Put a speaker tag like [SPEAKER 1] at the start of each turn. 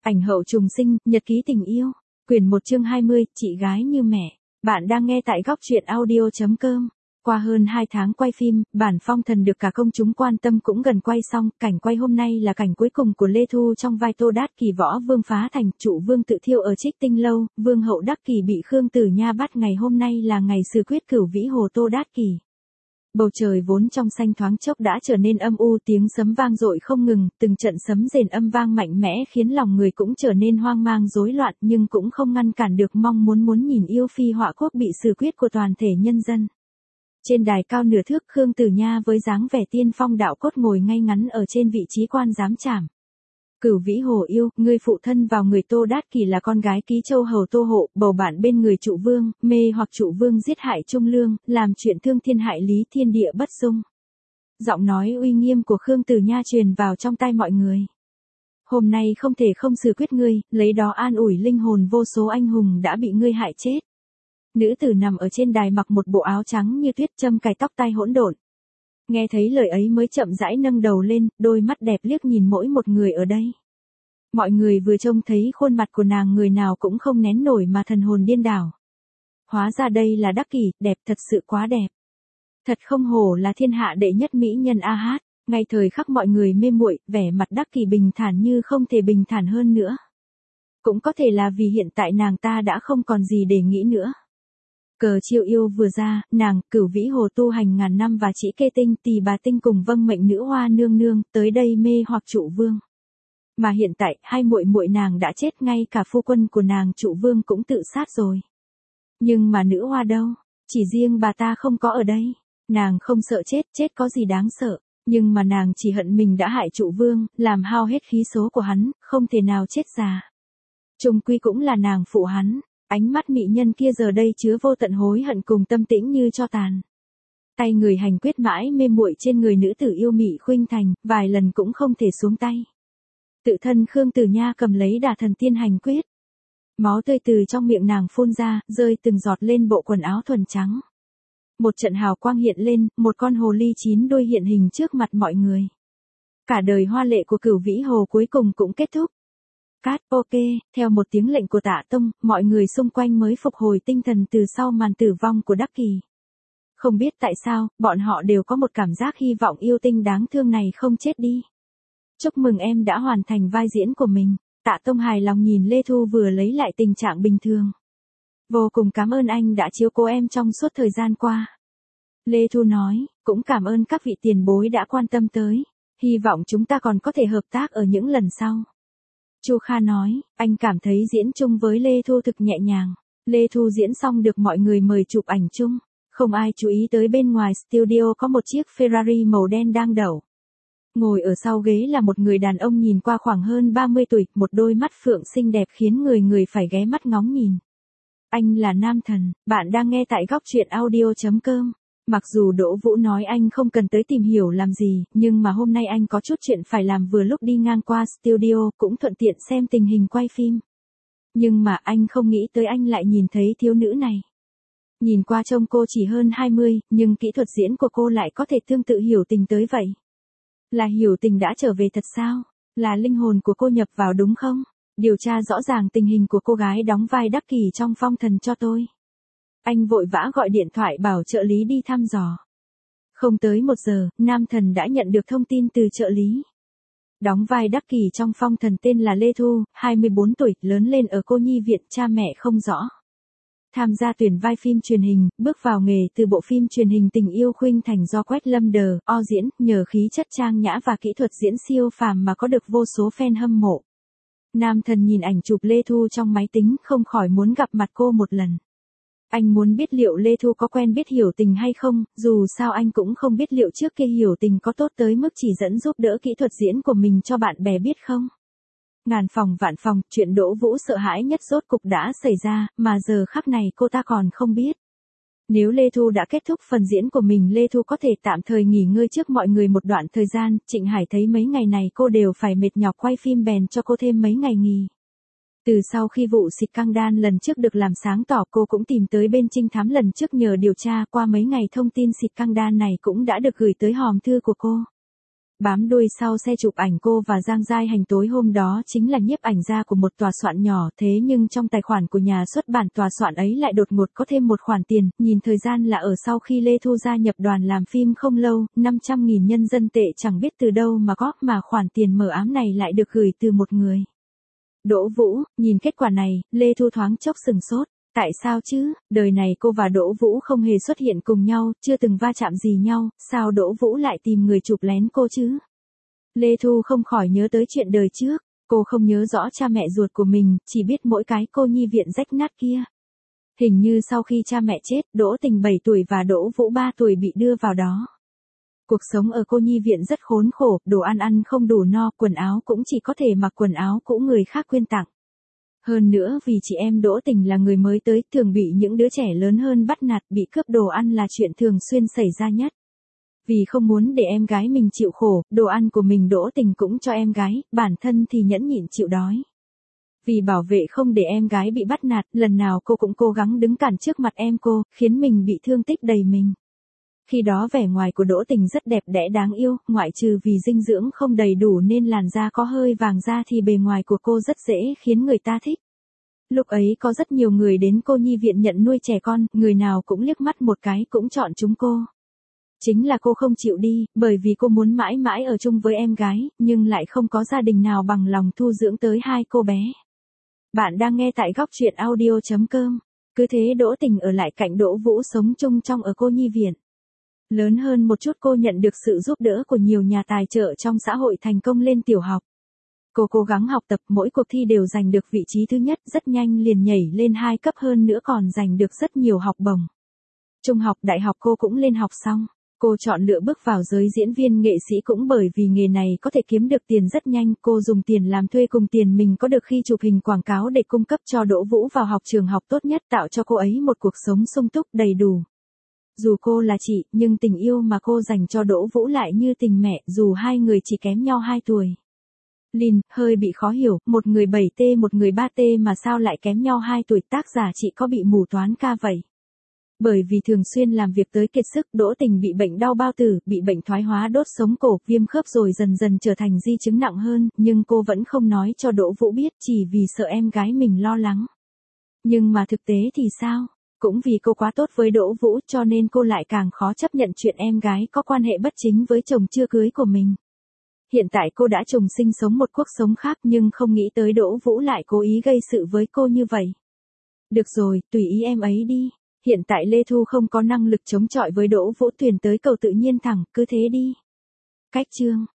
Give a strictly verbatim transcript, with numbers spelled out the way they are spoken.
[SPEAKER 1] Ảnh hậu trùng sinh, nhật ký tình yêu. Quyển một chương hai mươi, chị gái như mẹ. Bạn đang nghe tại góc truyện audio chấm com. Qua hơn hai tháng quay phim, bản Phong Thần được cả công chúng quan tâm cũng gần quay xong. Cảnh quay hôm nay là cảnh cuối cùng của Lê Thu trong vai Tô Đát Kỳ võ vương phá thành, trụ vương tự thiêu ở Trích Tinh Lâu. Vương hậu Đắc Kỳ bị Khương Tử Nha bắt. Ngày hôm nay là ngày xử quyết cửu vĩ hồ Tô Đát Kỳ. Bầu trời vốn trong xanh thoáng chốc đã trở nên âm u, tiếng sấm vang dội không ngừng, từng trận sấm rền âm vang mạnh mẽ khiến lòng người cũng trở nên hoang mang rối loạn, nhưng cũng không ngăn cản được mong muốn muốn nhìn yêu phi họa quốc bị xử quyết của toàn thể nhân dân. Trên đài cao nửa thước, Khương Tử Nha với dáng vẻ tiên phong đạo cốt ngồi ngay ngắn ở trên vị trí quan giám trảm. Cửu vĩ hồ yêu, ngươi phụ thân vào người Tô Đát Kỳ là con gái Ký Châu hầu Tô Hộ, bầu bạn bên người trụ vương, mê hoặc trụ vương giết hại Trung Lương, làm chuyện thương thiên hại lý, thiên địa bất dung. Giọng nói uy nghiêm của Khương Tử Nha truyền vào trong tai mọi người. Hôm nay không thể không xử quyết ngươi, lấy đó an ủi linh hồn vô số anh hùng đã bị ngươi hại chết. Nữ tử nằm ở trên đài mặc một bộ áo trắng như tuyết, châm cài tóc tai hỗn độn. Nghe thấy lời ấy mới chậm rãi nâng đầu lên, đôi mắt đẹp liếc nhìn mỗi một người ở đây. Mọi người vừa trông thấy khuôn mặt của nàng người nào cũng không nén nổi mà thần hồn điên đảo. Hóa ra đây là Đắc Kỳ, đẹp thật sự quá đẹp. Thật không hổ là thiên hạ đệ nhất mỹ nhân a hát, ngay thời khắc mọi người mê muội, vẻ mặt Đắc Kỳ bình thản như không thể bình thản hơn nữa. Cũng có thể là vì hiện tại nàng ta đã không còn gì để nghĩ nữa. Cờ chiêu yêu vừa ra, nàng, cửu vĩ hồ tu hành ngàn năm và chỉ kê tinh tỳ bà tinh cùng vâng mệnh nữ hoa nương nương, tới đây mê hoặc trụ vương. Mà hiện tại, hai muội muội nàng đã chết, ngay cả phu quân của nàng trụ vương cũng tự sát rồi. Nhưng mà nữ hoa đâu? Chỉ riêng bà ta không có ở đây. Nàng không sợ chết, chết có gì đáng sợ. Nhưng mà nàng chỉ hận mình đã hại trụ vương, làm hao hết khí số của hắn, không thể nào chết già. Chung quy cũng là nàng phụ hắn. Ánh mắt mỹ nhân kia giờ đây chứa vô tận hối hận cùng tâm tĩnh như tro tàn. Tay người hành quyết mãi mê muội trên người nữ tử yêu mị khuynh thành, vài lần cũng không thể xuống tay. Tự thân Khương Tử Nha cầm lấy đả thần tiên hành quyết. Máu tươi từ trong miệng nàng phun ra, rơi từng giọt lên bộ quần áo thuần trắng. Một trận hào quang hiện lên, một con hồ ly chín đuôi hiện hình trước mặt mọi người. Cả đời hoa lệ của cửu vĩ hồ cuối cùng cũng kết thúc. Cát, ok, theo một tiếng lệnh của Tạ Tông, mọi người xung quanh mới phục hồi tinh thần từ sau màn tử vong của Đắc Kỳ. Không biết tại sao, bọn họ đều có một cảm giác hy vọng yêu tinh đáng thương này không chết đi. Chúc mừng em đã hoàn thành vai diễn của mình. Tạ Tông hài lòng nhìn Lê Thu vừa lấy lại tình trạng bình thường. Vô cùng cảm ơn anh đã chiếu cố em trong suốt thời gian qua. Lê Thu nói, cũng cảm ơn các vị tiền bối đã quan tâm tới. Hy vọng chúng ta còn có thể hợp tác ở những lần sau. Chu Kha nói, anh cảm thấy diễn chung với Lê Thu thực nhẹ nhàng. Lê Thu diễn xong được mọi người mời chụp ảnh chung. Không ai chú ý tới bên ngoài studio có một chiếc Ferrari màu đen đang đậu. Ngồi ở sau ghế là một người đàn ông nhìn qua khoảng hơn ba mươi tuổi, một đôi mắt phượng xinh đẹp khiến người người phải ghé mắt ngóng nhìn. Anh là Nam Thần, bạn đang nghe tại góc truyện audio chấm com. Mặc dù Đỗ Vũ nói anh không cần tới tìm hiểu làm gì, nhưng mà hôm nay anh có chút chuyện phải làm, vừa lúc đi ngang qua studio cũng thuận tiện xem tình hình quay phim. Nhưng mà anh không nghĩ tới anh lại nhìn thấy thiếu nữ này. Nhìn qua trông cô chỉ hơn hai mươi, nhưng kỹ thuật diễn của cô lại có thể tương tự Hiểu Tình tới vậy. Là Hiểu Tình đã trở về thật sao? Là linh hồn của cô nhập vào đúng không? Điều tra rõ ràng tình hình của cô gái đóng vai Đắc Kỳ trong Phong Thần cho tôi. Anh vội vã gọi điện thoại bảo trợ lý đi thăm dò. Không tới một giờ, Nam Thần đã nhận được thông tin từ trợ lý. Đóng vai Đắc Kỳ trong Phong Thần tên là Lê Thu, hai mươi bốn tuổi, lớn lên ở cô nhi viện, cha mẹ không rõ. Tham gia tuyển vai phim truyền hình, bước vào nghề từ bộ phim truyền hình Tình Yêu Khuynh Thành do Quách Lâm Đờ, O diễn, nhờ khí chất trang nhã và kỹ thuật diễn siêu phàm mà có được vô số fan hâm mộ. Nam Thần nhìn ảnh chụp Lê Thu trong máy tính, không khỏi muốn gặp mặt cô một lần. Anh muốn biết liệu Lê Thu có quen biết Hiểu Tình hay không, dù sao anh cũng không biết liệu trước kia Hiểu Tình có tốt tới mức chỉ dẫn giúp đỡ kỹ thuật diễn của mình cho bạn bè biết không. Ngàn phòng vạn phòng, chuyện Đỗ Vũ sợ hãi nhất rốt cục đã xảy ra, mà giờ khắc này cô ta còn không biết. Nếu Lê Thu đã kết thúc phần diễn của mình, Lê Thu có thể tạm thời nghỉ ngơi trước mọi người một đoạn thời gian. Trịnh Hải thấy mấy ngày này cô đều phải mệt nhọc quay phim bèn cho cô thêm mấy ngày nghỉ. Từ sau khi vụ xịt căng đan lần trước được làm sáng tỏ, cô cũng tìm tới bên trinh thám lần trước nhờ điều tra. Qua mấy ngày thông tin xịt căng đan này cũng đã được gửi tới hòm thư của cô. Bám đuôi sau xe chụp ảnh cô và Giang Giai Hành tối hôm đó chính là nhiếp ảnh gia của một tòa soạn nhỏ, thế nhưng trong tài khoản của nhà xuất bản tòa soạn ấy lại đột ngột có thêm một khoản tiền, nhìn thời gian là ở sau khi Lê Thu gia nhập đoàn làm phim không lâu, năm trăm nghìn nhân dân tệ chẳng biết từ đâu mà có, mà khoản tiền mờ ám này lại được gửi từ một người. Đỗ Vũ. Nhìn kết quả này, Lê Thu thoáng chốc sừng sốt. Tại sao chứ, đời này cô và Đỗ Vũ không hề xuất hiện cùng nhau, chưa từng va chạm gì nhau, sao Đỗ Vũ lại tìm người chụp lén cô chứ? Lê Thu không khỏi nhớ tới chuyện đời trước, cô không nhớ rõ cha mẹ ruột của mình, chỉ biết mỗi cái cô nhi viện rách nát kia. Hình như sau khi cha mẹ chết, Đỗ Tình bảy tuổi và Đỗ Vũ ba tuổi bị đưa vào đó. Cuộc sống ở cô nhi viện rất khốn khổ, đồ ăn ăn không đủ no, quần áo cũng chỉ có thể mặc quần áo cũ người khác quyên tặng. Hơn nữa vì chị em Đỗ Tình là người mới tới, thường bị những đứa trẻ lớn hơn bắt nạt, bị cướp đồ ăn là chuyện thường xuyên xảy ra nhất. Vì không muốn để em gái mình chịu khổ, đồ ăn của mình Đỗ Tình cũng cho em gái, bản thân thì nhẫn nhịn chịu đói. Vì bảo vệ không để em gái bị bắt nạt, lần nào cô cũng cố gắng đứng cản trước mặt em cô, khiến mình bị thương tích đầy mình. Khi đó vẻ ngoài của Đỗ Tình rất đẹp đẽ đáng yêu, ngoại trừ vì dinh dưỡng không đầy đủ nên làn da có hơi vàng da thì bề ngoài của cô rất dễ khiến người ta thích. Lúc ấy có rất nhiều người đến cô nhi viện nhận nuôi trẻ con, người nào cũng liếc mắt một cái cũng chọn chúng cô. Chính là cô không chịu đi, bởi vì cô muốn mãi mãi ở chung với em gái, nhưng lại không có gia đình nào bằng lòng thu dưỡng tới hai cô bé. Bạn đang nghe tại góc truyện audio chấm com. Cứ thế Đỗ Tình ở lại cạnh Đỗ Vũ sống chung trong ở cô nhi viện. Lớn hơn một chút cô nhận được sự giúp đỡ của nhiều nhà tài trợ trong xã hội thành công lên tiểu học. Cô cố gắng học tập, mỗi cuộc thi đều giành được vị trí thứ nhất, rất nhanh liền nhảy lên hai cấp, hơn nữa còn giành được rất nhiều học bổng. Trung học, đại học cô cũng lên học xong. Cô chọn lựa bước vào giới diễn viên nghệ sĩ cũng bởi vì nghề này có thể kiếm được tiền rất nhanh, cô dùng tiền làm thuê cùng tiền mình có được khi chụp hình quảng cáo để cung cấp cho Đỗ Vũ vào học trường học tốt nhất, tạo cho cô ấy một cuộc sống sung túc đầy đủ. Dù cô là chị, nhưng tình yêu mà cô dành cho Đỗ Vũ lại như tình mẹ, dù hai người chỉ kém nhau hai tuổi. Lin, hơi bị khó hiểu, một người bảy T một người ba T mà sao lại kém nhau hai tuổi, tác giả chị có bị mù toán ca vậy? Bởi vì thường xuyên làm việc tới kiệt sức, Đỗ Tình bị bệnh đau bao tử, bị bệnh thoái hóa đốt sống cổ, viêm khớp rồi dần dần trở thành di chứng nặng hơn, nhưng cô vẫn không nói cho Đỗ Vũ biết, chỉ vì sợ em gái mình lo lắng. Nhưng mà thực tế thì sao? Cũng vì cô quá tốt với Đỗ Vũ cho nên cô lại càng khó chấp nhận chuyện em gái có quan hệ bất chính với chồng chưa cưới của mình. Hiện tại cô đã trùng sinh sống một cuộc sống khác nhưng không nghĩ tới Đỗ Vũ lại cố ý gây sự với cô như vậy. Được rồi, tùy ý em ấy đi. Hiện tại Lê Thu không có năng lực chống chọi với Đỗ Vũ, thuyền tới cầu tự nhiên thẳng, cứ thế đi. Cách chương